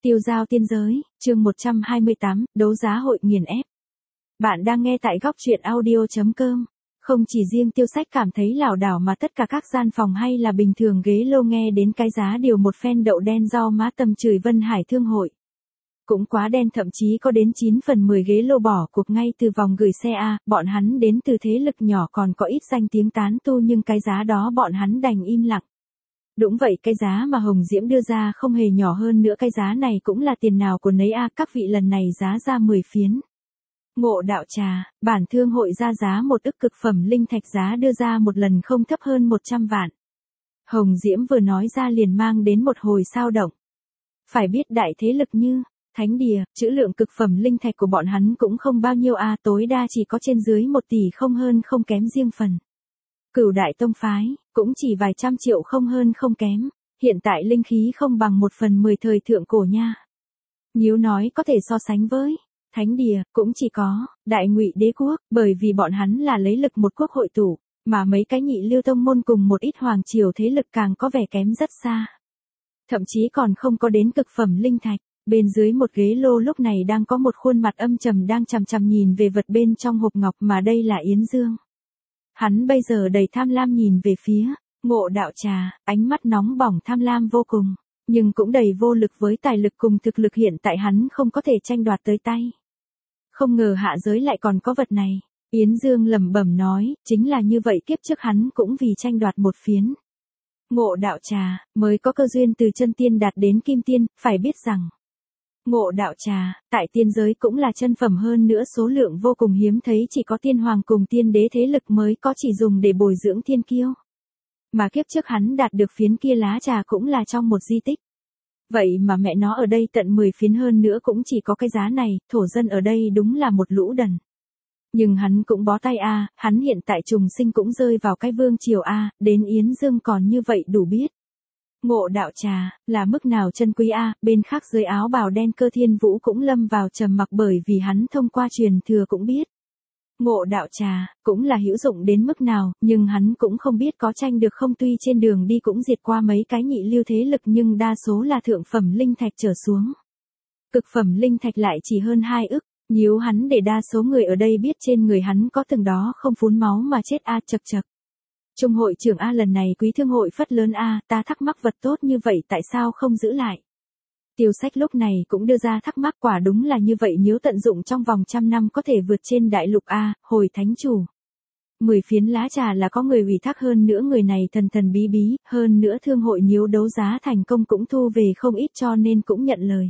Tiêu giao tiên giới, chương 128, đấu giá hội nghiền ép. Bạn đang nghe tại góc truyện audio.com. Không chỉ riêng Tiêu Sách cảm thấy lảo đảo mà tất cả các gian phòng hay là bình thường ghế lô nghe đến cái giá điều một phen đậu đen do má tầm chửi Vân Hải Thương hội. Cũng quá đen, thậm chí có đến 9/10 ghế lô bỏ cuộc ngay từ vòng gửi xe A, bọn hắn đến từ thế lực nhỏ còn có ít danh tiếng tán tu nhưng cái giá đó bọn hắn đành im lặng. Đúng vậy, cái giá mà Hồng Diễm đưa ra không hề nhỏ hơn nữa, cái giá này cũng là tiền nào của nấy a, các vị lần này giá ra 10 phiến. Ngộ đạo trà, bản thương hội ra giá 1 ức cực phẩm linh thạch, giá đưa ra một lần không thấp hơn 100 vạn. Hồng Diễm vừa nói ra liền mang đến một hồi sao động. Phải biết đại thế lực như Thánh Đìa, trữ lượng cực phẩm linh thạch của bọn hắn cũng không bao nhiêu a, tối đa chỉ có trên dưới 1 tỷ không hơn không kém riêng phần. Cửu đại tông phái, cũng chỉ vài trăm triệu không hơn không kém, hiện tại linh khí không bằng 1/10 thời thượng cổ nha. Nếu nói có thể so sánh với Thánh Đìa, cũng chỉ có Đại Ngụy Đế quốc, bởi vì bọn hắn là lấy lực một quốc hội tụ, mà mấy cái nhị lưu tông môn cùng một ít hoàng triều thế lực càng có vẻ kém rất xa. Thậm chí còn không có đến cực phẩm linh thạch. Bên dưới một ghế lô lúc này đang có một khuôn mặt âm trầm đang chằm chằm nhìn về vật bên trong hộp ngọc, mà đây là Yến Dương. Hắn bây giờ đầy tham lam nhìn về phía Ngộ đạo trà, ánh mắt nóng bỏng tham lam vô cùng, nhưng cũng đầy vô lực với tài lực cùng thực lực hiện tại hắn không có thể tranh đoạt tới tay. Không ngờ hạ giới lại còn có vật này, Yến Dương lẩm bẩm nói, chính là như vậy, kiếp trước hắn cũng vì tranh đoạt một phiến Ngộ đạo trà, mới có cơ duyên từ chân tiên đạt đến kim tiên, phải biết rằng Ngộ đạo trà, tại tiên giới cũng là chân phẩm, hơn nữa số lượng vô cùng hiếm thấy, chỉ có tiên hoàng cùng tiên đế thế lực mới có, chỉ dùng để bồi dưỡng thiên kiêu. Mà kiếp trước hắn đạt được phiến kia lá trà cũng là trong một di tích. Vậy mà mẹ nó ở đây tận 10 phiến, hơn nữa cũng chỉ có cái giá này, thổ dân ở đây đúng là một lũ đần. Nhưng hắn cũng bó tay a, hắn hiện tại trùng sinh cũng rơi vào cái vương triều a, đến Yến Dương còn như vậy đủ biết. Ngộ đạo trà, là mức nào chân quý a, bên khác dưới áo bào đen Cơ Thiên Vũ cũng lâm vào trầm mặc, bởi vì hắn thông qua truyền thừa cũng biết. Ngộ đạo trà, cũng là hữu dụng đến mức nào, nhưng hắn cũng không biết có tranh được không, tuy trên đường đi cũng diệt qua mấy cái nhị lưu thế lực nhưng đa số là thượng phẩm linh thạch trở xuống. Cực phẩm linh thạch lại chỉ hơn 2 ức, nếu hắn để đa số người ở đây biết trên người hắn có từng đó không phun máu mà chết a, chật chật. Trung hội trưởng a, lần này quý thương hội phất lớn a, ta thắc mắc vật tốt như vậy tại sao không giữ lại. Tiêu Sách lúc này cũng đưa ra thắc mắc, quả đúng là như vậy, nếu tận dụng trong vòng 100 năm có thể vượt trên đại lục a, hồi thánh chủ. 10 phiến lá trà là có người ủy thác, hơn nữa người này thần thần bí bí, hơn nữa thương hội nếu đấu giá thành công cũng thu về không ít, cho nên cũng nhận lời.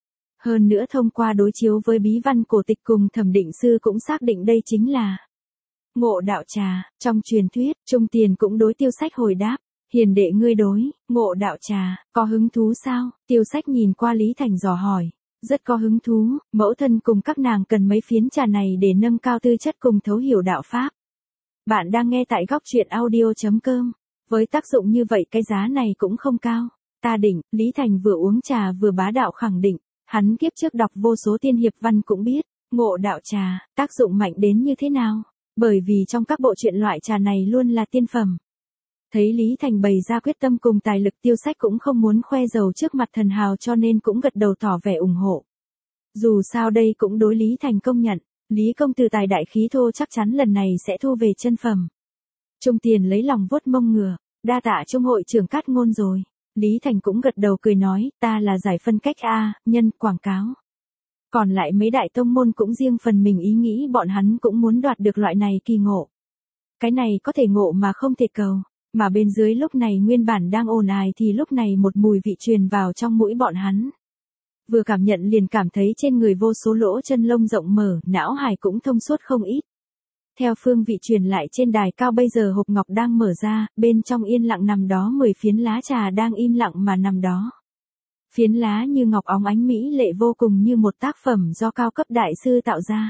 Hơn nữa thông qua đối chiếu với bí văn cổ tịch cùng thẩm định sư cũng xác định đây chính là Ngộ đạo trà. Trong truyền thuyết, Trung Tiền cũng đối Tiêu Sách hồi đáp, hiền đệ ngươi đối Ngộ đạo trà có hứng thú sao? Tiêu Sách nhìn qua Lý Thành dò hỏi, rất có hứng thú, mẫu thân cùng các nàng cần mấy phiến trà này để nâng cao tư chất cùng thấu hiểu đạo pháp. Bạn đang nghe tại góc truyện audio.com. Với tác dụng như vậy cái giá này cũng không cao. Ta đỉnh, Lý Thành vừa uống trà vừa bá đạo khẳng định, hắn kiếp trước đọc vô số tiên hiệp văn cũng biết, Ngộ đạo trà, tác dụng mạnh đến như thế nào. Bởi vì trong các bộ truyện loại trà này luôn là tiên phẩm. Thấy Lý Thành bày ra quyết tâm cùng tài lực, Tiêu Sách cũng không muốn khoe giàu trước mặt thần hào, cho nên cũng gật đầu tỏ vẻ ủng hộ. Dù sao đây cũng đối Lý Thành công nhận, Lý công tử tài đại khí thô, chắc chắn lần này sẽ thu về chân phẩm. Trung Tiền lấy lòng vuốt mông ngựa, đa tạ Trung hội trưởng cát ngôn rồi. Lý Thành cũng gật đầu cười nói, ta là giải phân cách a, nhân quảng cáo. Còn lại mấy đại tông môn cũng riêng phần mình ý nghĩ, bọn hắn cũng muốn đoạt được loại này kỳ ngộ. Cái này có thể ngộ mà không thể cầu, mà bên dưới lúc này nguyên bản đang ồn ào thì lúc này một mùi vị truyền vào trong mũi bọn hắn. Vừa cảm nhận liền cảm thấy trên người vô số lỗ chân lông rộng mở, não hải cũng thông suốt không ít. Theo phương vị truyền lại trên đài cao, bây giờ hộp ngọc đang mở ra, bên trong yên lặng nằm đó 10 phiến lá trà đang im lặng mà nằm đó. Phiến lá như ngọc óng ánh mỹ lệ vô cùng, như một tác phẩm do cao cấp đại sư tạo ra.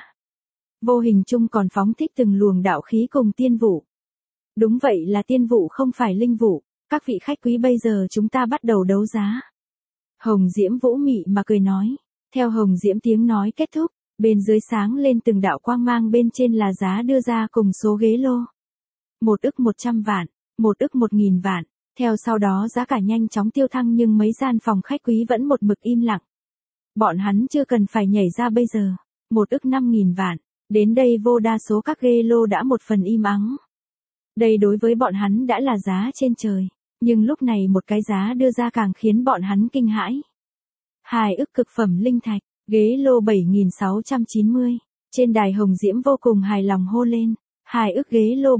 Vô hình chung còn phóng thích từng luồng đạo khí cùng tiên vụ. Đúng vậy, là tiên vụ không phải linh vụ. Các vị khách quý, bây giờ chúng ta bắt đầu đấu giá. Hồng Diễm vũ mị mà cười nói. Theo Hồng Diễm tiếng nói kết thúc, bên dưới sáng lên từng đạo quang mang, bên trên là giá đưa ra cùng số ghế lô. 1 ức 100 vạn, 1 ức 1000 vạn. Theo sau đó giá cả nhanh chóng tiêu thăng, nhưng mấy gian phòng khách quý vẫn một mực im lặng. Bọn hắn chưa cần phải nhảy ra bây giờ. 1,5 ức vạn. Đến đây vô đa số các ghê lô đã một phần im ắng. Đây đối với bọn hắn đã là giá trên trời. Nhưng lúc này một cái giá đưa ra càng khiến bọn hắn kinh hãi. 2 ức cực phẩm linh thạch, ghế lô 7.690. Trên đài Hồng Diễm vô cùng hài lòng hô lên. 2 ức ghế lô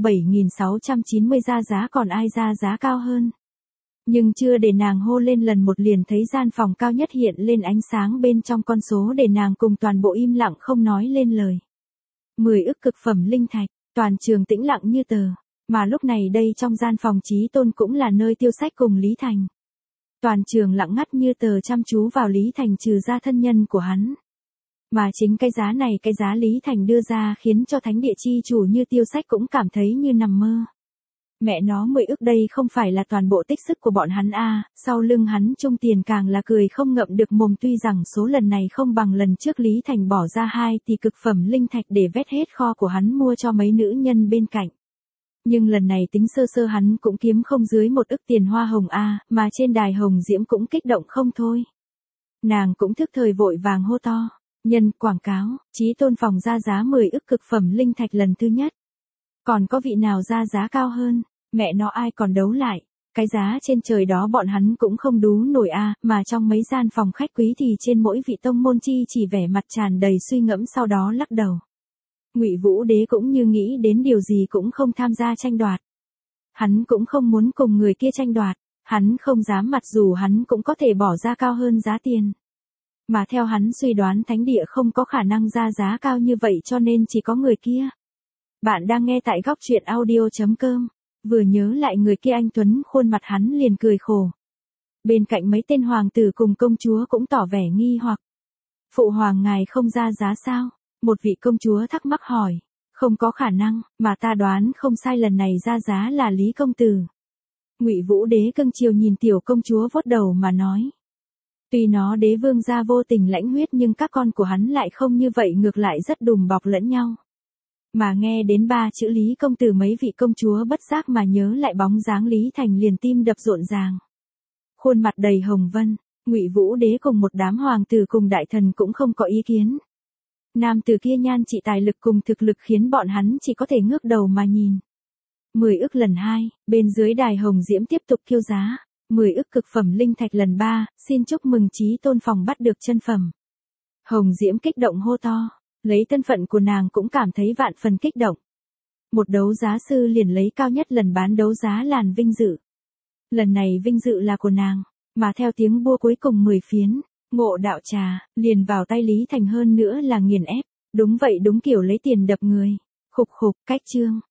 7.690 ra giá, còn ai ra giá cao hơn. Nhưng chưa để nàng hô lên lần một liền thấy gian phòng cao nhất hiện lên ánh sáng bên trong con số để nàng cùng toàn bộ im lặng không nói lên lời. 10 ức cực phẩm linh thạch, toàn trường tĩnh lặng như tờ. Mà lúc này đây trong gian phòng Chí Tôn cũng là nơi Tiêu Sách cùng Lý Thành. Toàn trường lặng ngắt như tờ chăm chú vào Lý Thành trừ ra thân nhân của hắn. Mà chính cái giá này, cái giá Lý Thành đưa ra khiến cho thánh địa chi chủ như Tiêu Sách cũng cảm thấy như nằm mơ. Mẹ nó 10 ức đây không phải là toàn bộ tích sức của bọn hắn à, sau lưng hắn chung tiền càng là cười không ngậm được mồm, tuy rằng số lần này không bằng lần trước Lý Thành bỏ ra 2 tỷ cực phẩm linh thạch để vét hết kho của hắn mua cho mấy nữ nhân bên cạnh. Nhưng lần này tính sơ sơ hắn cũng kiếm không dưới 1 ức tiền hoa hồng a, mà trên đài Hồng Diễm cũng kích động không thôi. Nàng cũng thức thời vội vàng hô to, nhân quảng cáo, Chí Tôn phòng ra giá 10 ức cực phẩm linh thạch lần thứ nhất. Còn có vị nào ra giá cao hơn, mẹ nó ai còn đấu lại, cái giá trên trời đó bọn hắn cũng không đú nổi a, mà trong mấy gian phòng khách quý thì trên mỗi vị tông môn chi chỉ vẻ mặt tràn đầy suy ngẫm sau đó lắc đầu. Ngụy Vũ Đế cũng như nghĩ đến điều gì cũng không tham gia tranh đoạt. Hắn cũng không muốn cùng người kia tranh đoạt, hắn không dám mặc dù hắn cũng có thể bỏ ra cao hơn giá tiền. Mà theo hắn suy đoán thánh địa không có khả năng ra giá cao như vậy cho nên chỉ có người kia. Bạn đang nghe tại góc truyện audio.com, vừa nhớ lại người kia anh Tuấn khuôn mặt hắn liền cười khổ. Bên cạnh mấy tên hoàng tử cùng công chúa cũng tỏ vẻ nghi hoặc. Phụ hoàng ngài không ra giá sao? Một vị công chúa thắc mắc hỏi. Không có khả năng, mà ta đoán không sai lần này ra giá là Lý công tử. Ngụy Vũ Đế cưng chiều nhìn tiểu công chúa vuốt đầu mà nói. Tuy nó đế vương gia vô tình lãnh huyết nhưng các con của hắn lại không như vậy, ngược lại rất đùm bọc lẫn nhau. Mà nghe đến 3 chữ Lý công tử mấy vị công chúa bất giác mà nhớ lại bóng dáng Lý Thành liền tim đập rộn ràng. Khuôn mặt đầy hồng vân, Ngụy Vũ Đế cùng một đám hoàng tử cùng đại thần cũng không có ý kiến. Nam tử kia nhan trị tài lực cùng thực lực khiến bọn hắn chỉ có thể ngước đầu mà nhìn. 10 ức lần 2, bên dưới đài Hồng Diễm tiếp tục kêu giá. 10 ức cực phẩm linh thạch lần 3, xin chúc mừng Chí Tôn phòng bắt được chân phẩm. Hồng Diễm kích động hô to, lấy thân phận của nàng cũng cảm thấy vạn phần kích động. Một đấu giá sư liền lấy cao nhất lần bán đấu giá làn vinh dự. Lần này vinh dự là của nàng, mà theo tiếng bua cuối cùng 10 phiến. Ngộ đạo trà, liền vào tay Lý Thành, hơn nữa là nghiền ép. Đúng vậy, đúng kiểu lấy tiền đập người. Khục khục, cách chương.